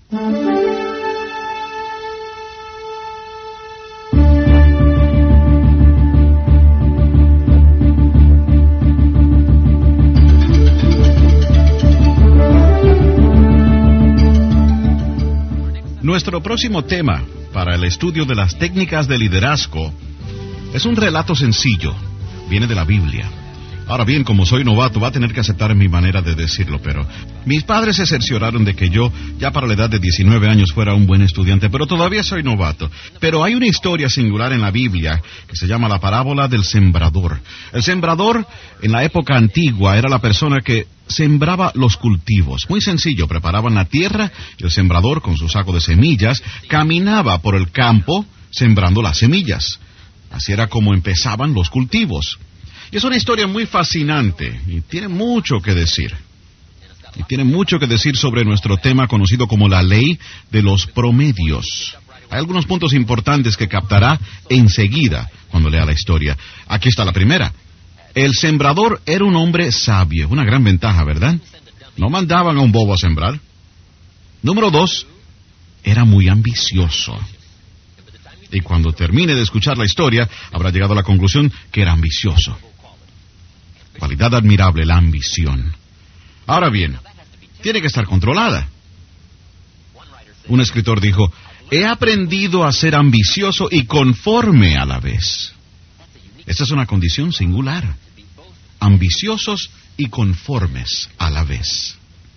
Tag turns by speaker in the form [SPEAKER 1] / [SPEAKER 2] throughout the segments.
[SPEAKER 1] Nuestro próximo tema para el estudio de las técnicas de liderazgo es un relato sencillo, viene de la Biblia. Ahora bien, como soy novato, va a tener que aceptar mi manera de decirlo, pero mis padres se cercioraron de que yo, ya para la edad de 19 años, fuera un buen estudiante, pero todavía soy novato. Pero hay una historia singular en la Biblia que se llama la parábola del sembrador. El sembrador, en la época antigua, era la persona que sembraba los cultivos. Muy sencillo, preparaban la tierra y el sembrador, con su saco de semillas, caminaba por el campo sembrando las semillas. Así era como empezaban los cultivos. Y es una historia muy fascinante y tiene mucho que decir. Y tiene mucho que decir sobre nuestro tema conocido como la ley de los promedios. Hay algunos puntos importantes que captará enseguida cuando lea la historia. Aquí está la primera. El sembrador era un hombre sabio. Una gran ventaja, ¿verdad? No mandaban a un bobo a sembrar. Número 2, era muy ambicioso. Y cuando termine de escuchar la historia, habrá llegado a la conclusión que era ambicioso. Cualidad admirable, la ambición. Ahora bien, tiene que estar controlada. Un escritor dijo, he aprendido a ser ambicioso y conforme a la vez. Esta es una condición singular. Ambiciosos y conformes a la vez.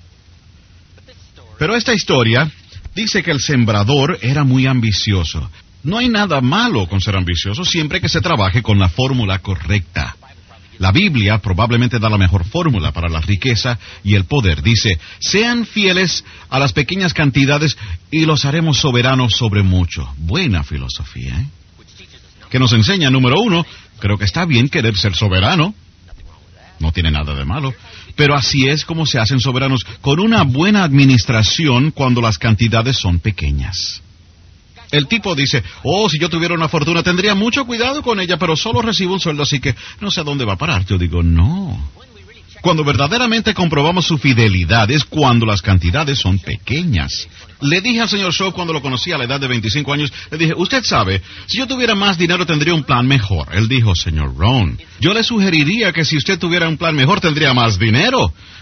[SPEAKER 1] Pero esta historia dice que el sembrador era muy ambicioso. No hay nada malo con ser ambicioso siempre que se trabaje con la fórmula correcta. La Biblia probablemente da la mejor fórmula para la riqueza y el poder. Dice, sean fieles a las pequeñas cantidades y los haremos soberanos sobre mucho. Buena filosofía, ¿eh? Que nos enseña, número 1, creo que está bien querer ser soberano. No tiene nada de malo. Pero así es como se hacen soberanos, con una buena administración cuando las cantidades son pequeñas. El tipo dice, si yo tuviera una fortuna tendría mucho cuidado con ella, pero solo recibo un sueldo, así que no sé a dónde va a parar. Yo digo, no. Cuando verdaderamente comprobamos su fidelidad es cuando las cantidades son pequeñas. Le dije al señor Shaw cuando lo conocí a la edad de 25 años, le dije, usted sabe, si yo tuviera más dinero tendría un plan mejor. Él dijo, señor Rohn, yo le sugeriría que si usted tuviera un plan mejor tendría más dinero.